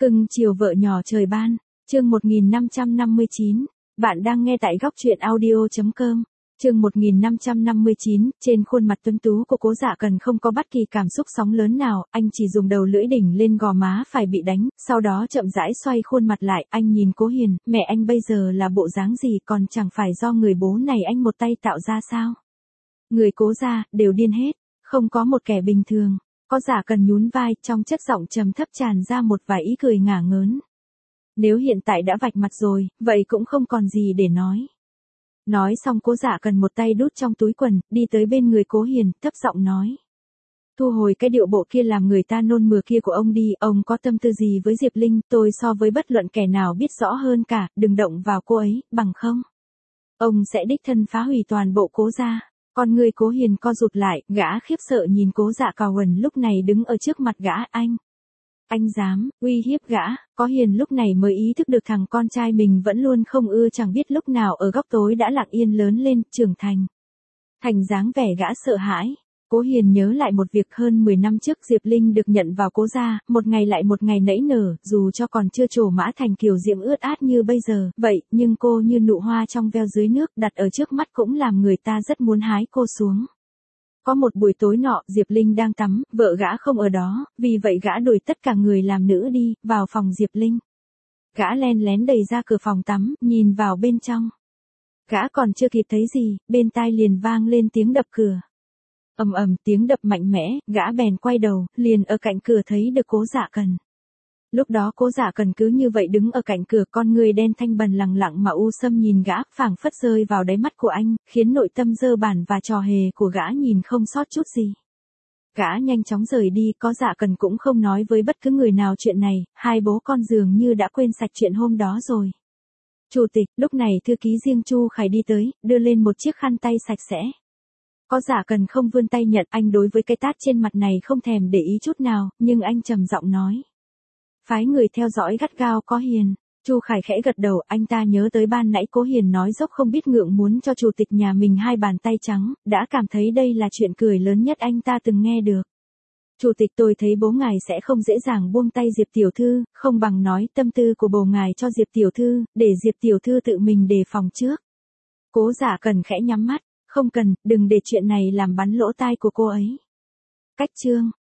Cưng chiều vợ nhỏ trời ban, chương 1559, bạn đang nghe tại góc truyện audio.com. Chương 1559, trên khuôn mặt tuấn tú của Cố Dạ Cần không có bất kỳ cảm xúc sóng lớn nào, anh chỉ dùng đầu lưỡi đỉnh lên gò má phải bị đánh, sau đó chậm rãi xoay khuôn mặt lại, anh nhìn Cố Hiền, mẹ anh bây giờ là bộ dáng gì còn chẳng phải do người bố này anh một tay tạo ra sao? Người Cố gia đều điên hết, không có một kẻ bình thường. Có Dạ Cần nhún vai, trong chất giọng trầm thấp tràn ra một vài ý cười ngả ngớn. Nếu hiện tại đã vạch mặt rồi, vậy cũng không còn gì để nói. Nói xong Cố Dạ Cần một tay đút trong túi quần, đi tới bên người Cố Hiền, thấp giọng nói. Thu hồi cái điệu bộ kia làm người ta nôn mửa kia của ông đi, ông có tâm tư gì với Diệp Linh, tôi so với bất luận kẻ nào biết rõ hơn cả, đừng động vào cô ấy, bằng không. Ông sẽ đích thân phá hủy toàn bộ Cố gia. Con người Cố Hiền co rụt lại, gã khiếp sợ nhìn Cố Dạ Cào lúc này đứng ở trước mặt gã, anh dám, uy hiếp gã. Có Hiền lúc này mới ý thức được thằng con trai mình vẫn luôn không ưa chẳng biết lúc nào ở góc tối đã lặng yên lớn lên, trưởng thành. Thành dáng vẻ gã sợ hãi. Cố Hiền nhớ lại một việc hơn 10 năm trước Diệp Linh được nhận vào Cố gia, một ngày lại một ngày nảy nở, dù cho còn chưa trổ mã thành kiều diễm ướt át như bây giờ, vậy, nhưng cô như nụ hoa trong veo dưới nước đặt ở trước mắt cũng làm người ta rất muốn hái cô xuống. Có một buổi tối nọ, Diệp Linh đang tắm, vợ gã không ở đó, vì vậy gã đuổi tất cả người làm nữ đi, vào phòng Diệp Linh. Gã len lén đẩy ra cửa phòng tắm, nhìn vào bên trong. Gã còn chưa kịp thấy gì, bên tai liền vang lên tiếng đập cửa. Ầm ầm tiếng đập mạnh mẽ, gã bèn quay đầu, liền ở cạnh cửa thấy được Cố Dạ Cần. Lúc đó Cố Dạ Cần cứ như vậy đứng ở cạnh cửa, con người đen thanh bần lẳng lặng mà u sâm nhìn gã, phảng phất rơi vào đáy mắt của anh, khiến nội tâm dơ bẩn và trò hề của gã nhìn không sót chút gì. Gã nhanh chóng rời đi, Cố Dạ Cần cũng không nói với bất cứ người nào chuyện này, hai bố con dường như đã quên sạch chuyện hôm đó rồi. Chủ tịch, lúc này thư ký riêng Chu Khải đi tới, đưa lên một chiếc khăn tay sạch sẽ. Cố Dạ Cần không vươn tay nhận, anh đối với cái tát trên mặt này không thèm để ý chút nào, nhưng anh trầm giọng nói. Phái người theo dõi gắt gao Cố Hiền. Chu Khải khẽ gật đầu, anh ta nhớ tới ban nãy Cố Hiền nói dốc không biết ngượng muốn cho chủ tịch nhà mình hai bàn tay trắng, đã cảm thấy đây là chuyện cười lớn nhất anh ta từng nghe được. Chủ tịch, tôi thấy bố ngài sẽ không dễ dàng buông tay Diệp tiểu thư, không bằng nói tâm tư của bố ngài cho Diệp tiểu thư, để Diệp tiểu thư tự mình đề phòng trước. Cố Dạ Cần khẽ nhắm mắt, không cần, đừng để chuyện này làm bắn lỗ tai của cô ấy. Cách chương